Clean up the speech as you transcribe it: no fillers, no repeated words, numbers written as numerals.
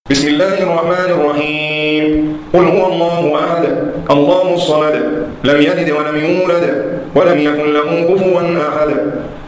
بسم الله الرحمن الرحيم. قل هو الله أحد الله الصمد لم يلد ولم يولد ولم يكن له كفوا أحد